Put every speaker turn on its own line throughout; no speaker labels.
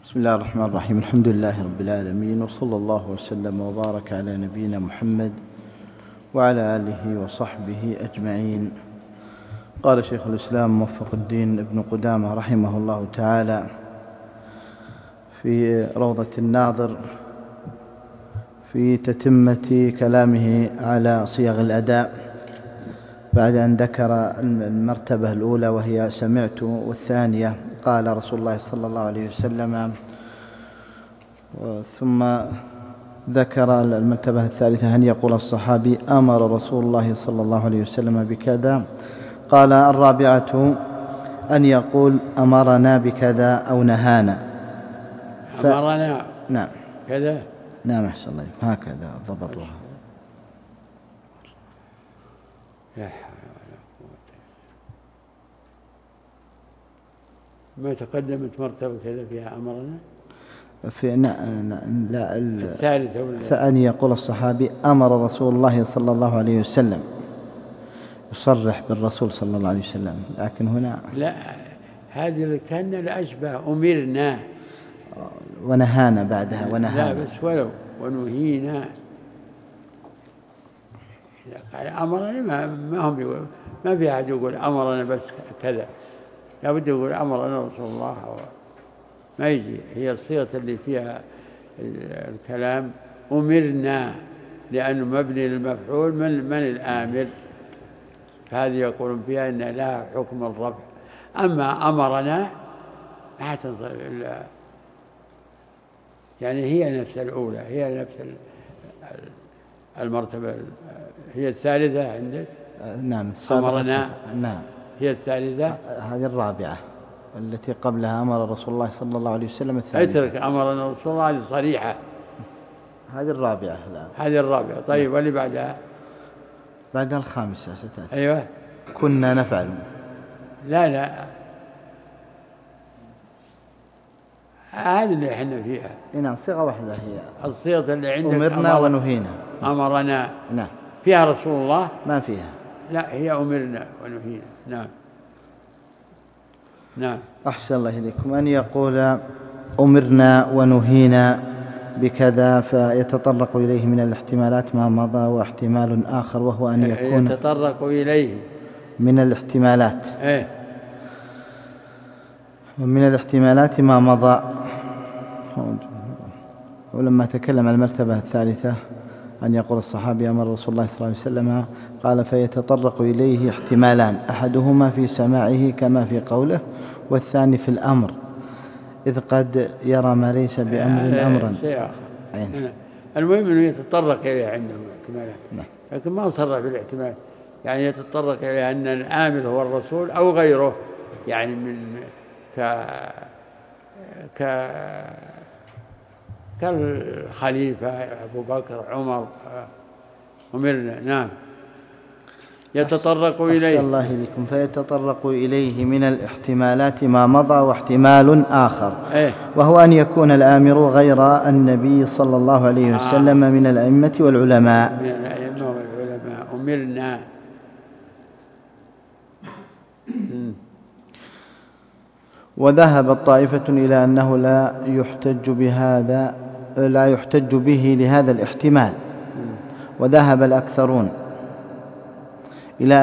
بسم الله الرحمن الرحيم. الحمد لله رب العالمين، وصلى الله وسلم وبارك على نبينا محمد وعلى آله وصحبه أجمعين. قال شيخ الإسلام موفق الدين ابن قدامة رحمه الله تعالى في روضة الناظر في تتمة كلامه على صيغ الأداء، بعد أن ذكر المرتبة الأولى وهي سمعت، والثانية قال رسول الله صلى الله عليه وسلم، ثم ذكر المرتبة الثالثة أن يقول الصحابي أمر رسول الله صلى الله عليه وسلم بكذا. قال الرابعة أن يقول أمرنا بكذا أو نهانا.
أمرنا
نعم
كذا.
نعم أحسن الله، هكذا ضبطها.
لا حول ولا قوة. ما تقدمت مرتبة كذا فيها أمرنا
في لا
الثالثة
فأن يقول الصحابي أمر رسول الله صلى الله عليه وسلم، يصرح بالرسول صلى الله عليه وسلم، لكن هنا
لا، هذه كان الأشبه أمرنا
ونهانا بعدها ونهانا.
لا بس ولو ونهينا. قال أمرنا ما في أحد يقول أمرنا بس كذا، لا بد يقول أمرنا رسول الله. ما يجي، هي الصيغة اللي فيها الكلام أمرنا لأنه مبني للمفعول من الآمر، فهذه يقولون فيها إن لها حكم الرفع. أما أمرنا ما تنصرف إلا يعني هي نفس الأولى، هي نفس المرتبة، هي الثالثة عندك.
نعم
أمرنا
نعم
هي الثالثة.
هذه الرابعة التي قبلها أمر رسول الله صلى الله عليه وسلم الثالثة.
اترك أمرنا رسول الله هذه صريحة،
هذه الرابعة الآن.
هذه الرابعة. طيب واللي بعدها؟
بعدها الخامسة ستأتي.
أيوة
كنا نفعل.
لا هذه اللي احنا فيها.
نعم صيغة واحدة هي
الصيغة اللي عندك
أمرنا ونهينا.
أمرنا
نعم
فيها رسول الله
ما فيها.
لا، هي أمرنا ونهينا. نعم نعم.
أحسن الله إليكم. أن يقول أمرنا ونهينا بكذا فيتطرق إليه من الاحتمالات ما مضى، واحتمال آخر وهو أن يكون
يتطرق إليه
من الاحتمالات ومن الاحتمالات ما مضى. ولما تكلم عن المرتبة الثالثة أن يقول الصحابي أمر رسول الله صلى الله عليه وسلم، قال فيتطرق إليه احتمالان، أحدهما في سماعه كما في قوله، والثاني في الأمر، إذ قد يرى ما ليس بأمر أمرا.
المهم أنه يتطرق إليه عندهم احتمالات، لكن ما صرح بالاحتمال، يعني يتطرق إليه أن الآمر هو الرسول أو غيره، يعني من كالخليفة أبو بكر عمر أمرنا. نعم. يتطرق إليه
الله إليكم. فيتطرق إليه من الاحتمالات ما مضى، واحتمال آخر وهو أن يكون الآمر غير النبي صلى الله عليه وسلم من الأئمة والعلماء.
من الأئمة والعلماء أمرنا.
وذهب طائفة إلى أنه لا يحتج به لهذا الاحتمال، وذهب الأكثرون إلى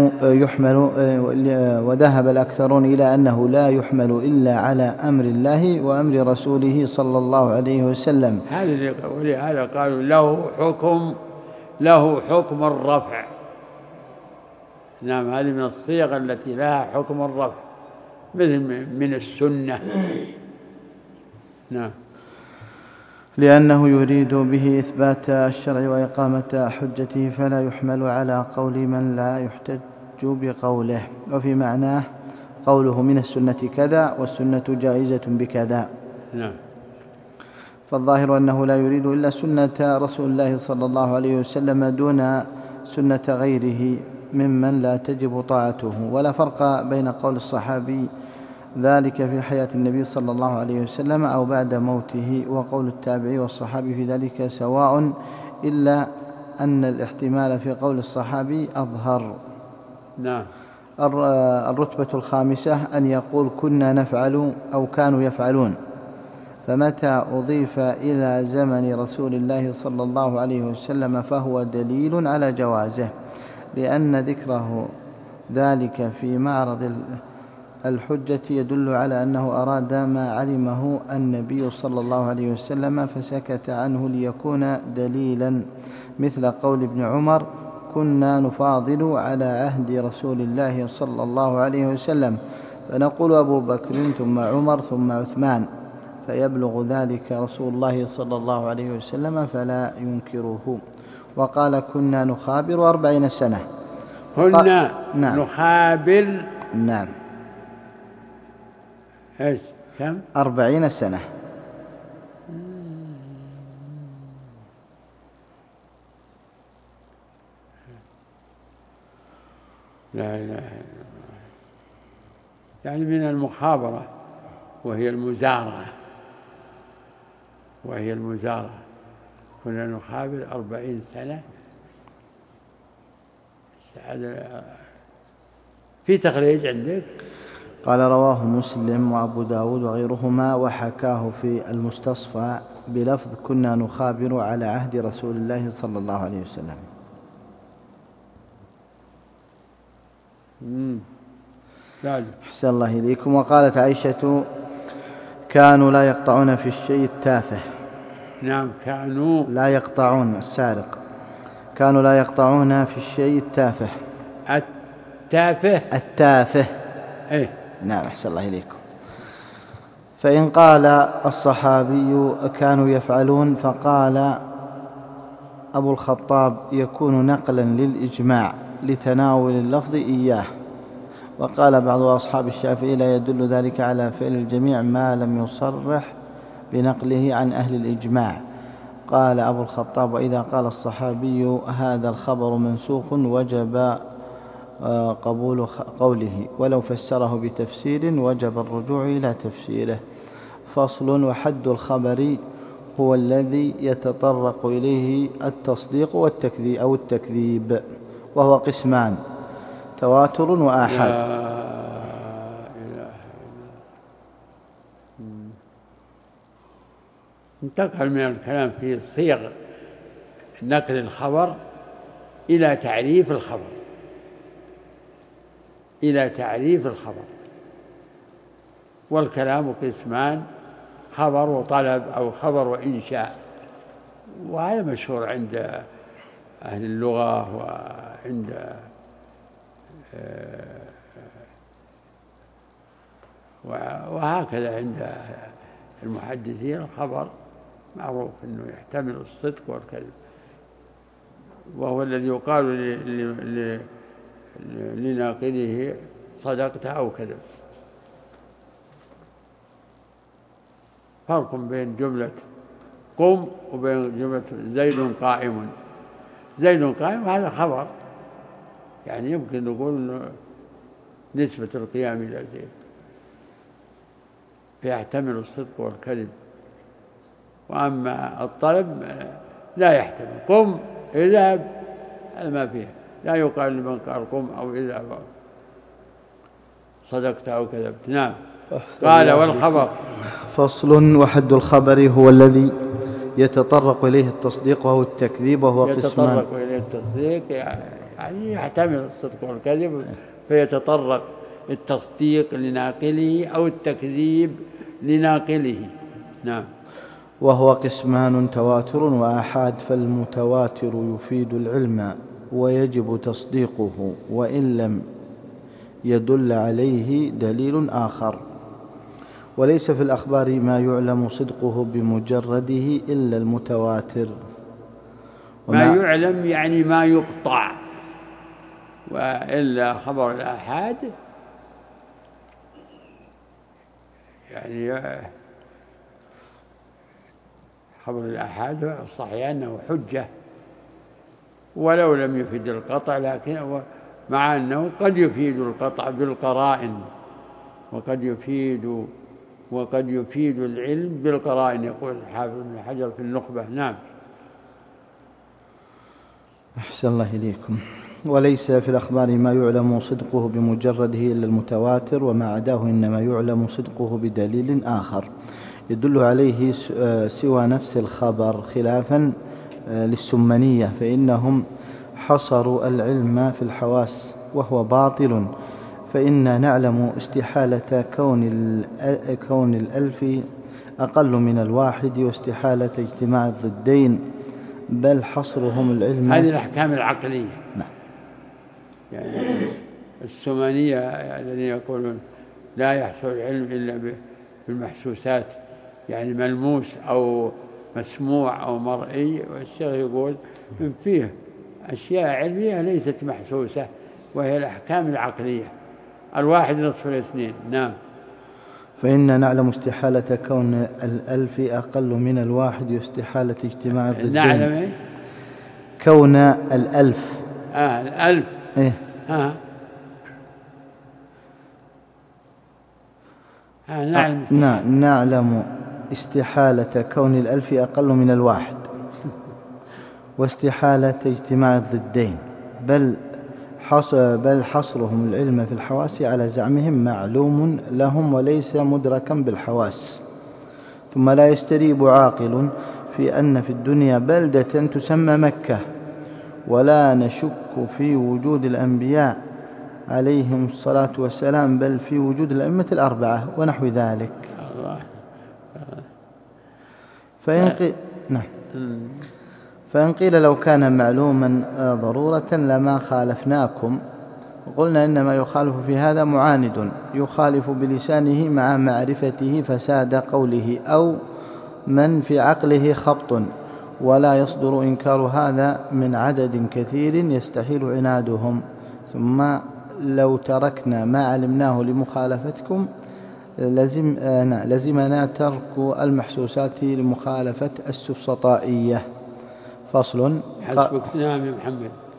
أنه لا يحمل إلا على أمر الله وأمر رسوله صلى الله عليه وسلم.
ولهذا قالوا له حكم الرفع. نعم، هذه من الصيغ التي لها حكم الرفع، مثل من السنة. نعم.
لأنه يريد به إثبات الشرع وإقامة حجته، فلا يحمل على قول من لا يحتج بقوله. وفي معناه قوله من السنة كذا، والسنة جائزة بكذا.
نعم.
فالظاهر أنه لا يريد إلا سنة رسول الله صلى الله عليه وسلم دون سنة غيره ممن لا تجب طاعته. ولا فرق بين قول الصحابي ذلك في حياة النبي صلى الله عليه وسلم أو بعد موته، وقول التابعي والصحابي في ذلك سواء، إلا أن الاحتمال في قول الصحابي أظهر.
نعم.
الرتبة الخامسة أن يقول كنا نفعل أو كانوا يفعلون، فمتى أضيف إلى زمن رسول الله صلى الله عليه وسلم فهو دليل على جوازه، لأن ذكره ذلك في معرض الحجة يدل على أنه أراد ما علمه النبي صلى الله عليه وسلم فسكت عنه ليكون دليلا، مثل قول ابن عمر: كنا نفاضل على عهد رسول الله صلى الله عليه وسلم، فنقول أبو بكر ثم عمر ثم عثمان، فيبلغ ذلك رسول الله صلى الله عليه وسلم فلا ينكره. وقال: كنا نخابر 40 سنة.
كنا
نعم.
نخابر.
نعم.
ايش كم؟
40 سنة.
لا إله إلا الله. يعني من المخابرة وهي المزارعة، كنا نخابر 40 سنة. في تخريج عندك؟
قال: رواه مسلم وأبو داود وغيرهما، وحكاه في المستصفى بلفظ: كنا نخابر على عهد رسول الله صلى الله عليه وسلم. أحسن الله إليكم. وقالت عائشة: كانوا لا يقطعون في الشيء التافه.
نعم، كانوا
لا يقطعون السارق، كانوا لا يقطعون في الشيء التافه. التافه.
إيه؟
نعم، أحسن الله إليكم. فإن قال الصحابي: كانوا يفعلون، فقال أبو الخطاب: يكون نقلا للإجماع لتناول اللفظ إياه. وقال بعض أصحاب الشافعي: لا يدل ذلك على فعل الجميع ما لم يصرح بنقله عن أهل الإجماع. قال أبو الخطاب: وإذا قال الصحابي هذا الخبر منسوخ وجب قبول قوله، ولو فسره بتفسير وجب الرجوع إلى تفسيره. فصل: وحد الخبر هو الذي يتطرق إليه التصديق والتكذيب أو التكذيب، وهو قسمان: تواتر وآحاد.
لا إله إلا الله. انتقل من الكلام في صيغ نقل الخبر إلى تعريف الخبر. والكلام قسمان: خبر وطلب، أو خبر وإنشاء. وهذا مشهور عند أهل اللغة وعند وهكذا عند المحدثين. الخبر معروف أنه يحتمل الصدق والكذب، وهو الذي يقال لناقله: صدقت أو كذب. فرق بين جملة قم وبين جملة زيد قائم. زيد قائم هذا خبر، يعني يمكن نقول نسبة القيام إلى زيد، فيحتمل الصدق والكذب. وأما الطلب لا يحتمل. قم، اذهب، هذا ما فيه، لا يقال لمن قال قم أو اذهب صدقت أو كذبت. نعم. قال: والخبر.
فصل: وحد الخبر هو الذي يتطرق إليه التصديق وهو التكذيب، وهو قسمان.
يتطرق إليه التصديق يعني يحتمل الصدق والكذب، فيتطرق التصديق لناقله أو التكذيب لناقله. نعم.
وهو قسمان: تواتر وآحاد. فالمتواتر يفيد العلم ويجب تصديقه وإن لم يدل عليه دليل آخر، وليس في الأخبار ما يعلم صدقه بمجرده إلا المتواتر.
ما يعلم يعني ما يقطع، وإلا خبر الآحاد يعني خبر الآحاد صحيح أنه حجة ولو لم يفيد القطع، لكن مع أنه قد يفيد القطع بالقرائن، وقد يفيد العلم بالقرائن، يقول الحافظ ابن حجر في النخبة. نعم.
أحسن الله إليكم. وليس في الأخبار ما يعلم صدقه بمجرده إلا المتواتر، وما عداه إنما يعلم صدقه بدليل آخر. يدل عليه سوى نفس الخبر، خلافا للسمنية فإنهم حصروا العلم في الحواس وهو باطل، فإنا نعلم استحالة كون الألف أقل من الواحد واستحالة اجتماع الضدين، بل حصرهم العلم.
هذه الأحكام العقلية.
نعم.
يعني السمنية الذين يقولون لا يحصل العلم إلا بالمحسوسات، يعني ملموس أو مسموع أو مرئي، والشيخ يقول إن فيه أشياء علمية ليست محسوسة وهي الأحكام العقلية، الواحد نصف الاثنين. نعم.
فإن نعلم استحالة كون الألف أقل من الواحد واستحالة اجتماع الضدين.
نعلم إيش؟
كون الألف.
الألف.
إيه؟ نعلم استحالة كون الألف أقل من الواحد واستحالة اجتماع الضدين، بل حصرهم العلم في الحواس على زعمهم معلوم لهم وليس مدركا بالحواس. ثم لا يستريب عاقل في أن في الدنيا بلدة تسمى مكة ولا نشك في وجود الأنبياء عليهم الصلاة والسلام، بل في وجود الأئمة الأربعة ونحو ذلك. فإن قيل لو كان معلوما ضرورة لما خالفناكم، قلنا إنما يخالف في هذا معاند يخالف بلسانه مع معرفته فساد قوله، أو من في عقله خبط، ولا يصدر إنكار هذا من عدد كثير يستحيل عنادهم. ثم لو تركنا ما علمناه لمخالفتكم لزمنا ترك المحسوسات لمخالفة السفسطائية. فصل.
حسبك. نعم يا محمد.